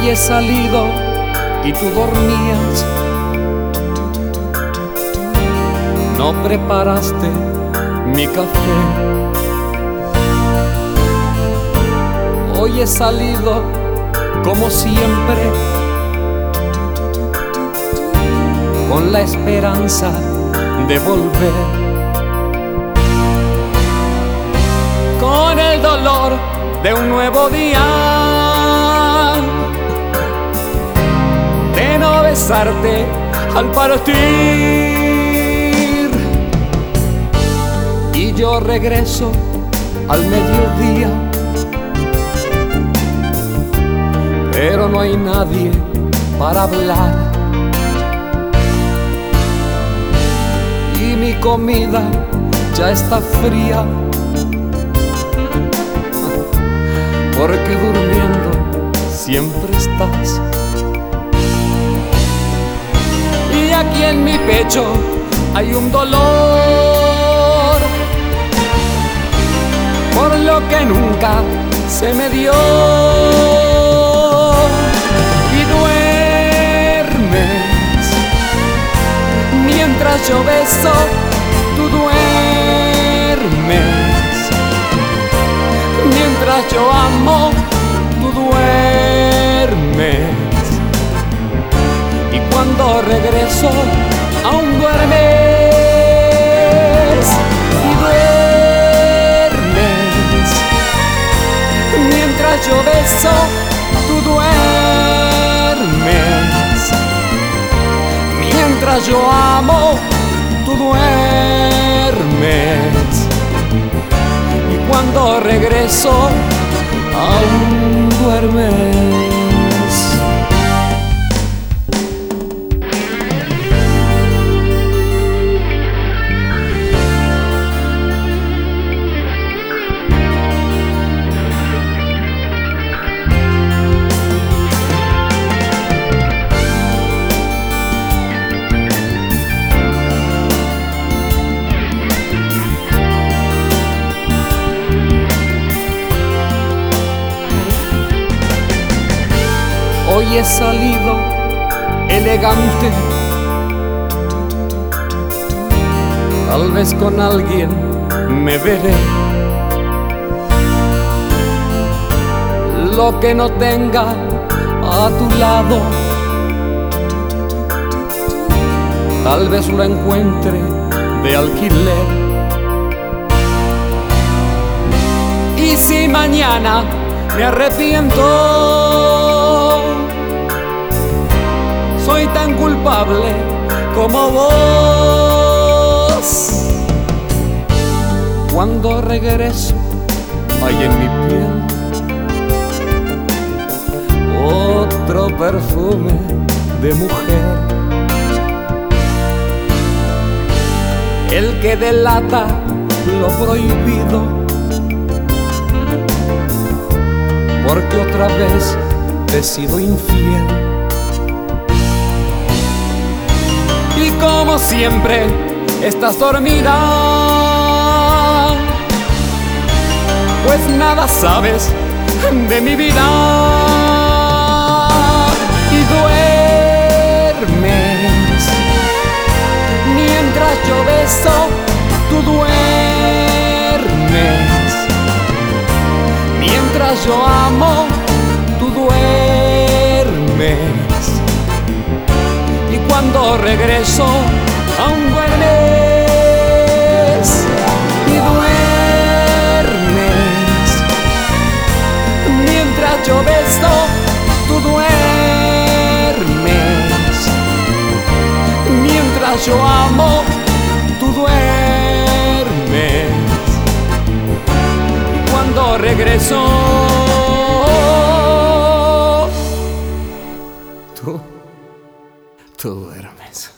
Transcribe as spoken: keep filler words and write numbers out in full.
Hoy he salido y tú dormías. No preparaste mi café. Hoy he salido como siempre, con la esperanza de volver, con el dolor de un nuevo día, de no besarte al partir. Y yo regreso al mediodía, pero no hay nadie para hablar. Y mi comida ya está fría, porque durmiendo siempre estás. Y aquí en mi pecho hay un dolor por lo que nunca se me dio. Y duermes mientras yo beso, tú duermes mientras yo amo, tú duermes. Y cuando regreso, aún duermes. Y duermes mientras yo beso, tú duermes. Mientras yo amo, tú duermes. Y cuando regreso, aún duermes. Hoy he salido elegante, tal vez con alguien me veré. Lo que no tenga a tu lado, tal vez lo encuentre de alquiler. Y si mañana me arrepiento, soy tan culpable como vos. Cuando regreso, hay en mi piel otro perfume de mujer, el que delata lo prohibido, porque otra vez te he sido infiel. Y como siempre estás dormida, pues nada sabes de mi vida. Y duermes mientras yo beso, tú duermes. Mientras yo amo, tú duermes. Y cuando regreso, aún duermes. Y duermes mientras yo beso, tú duermes. Mientras yo amo, tú duermes. Y cuando regreso, tú, tú duermes.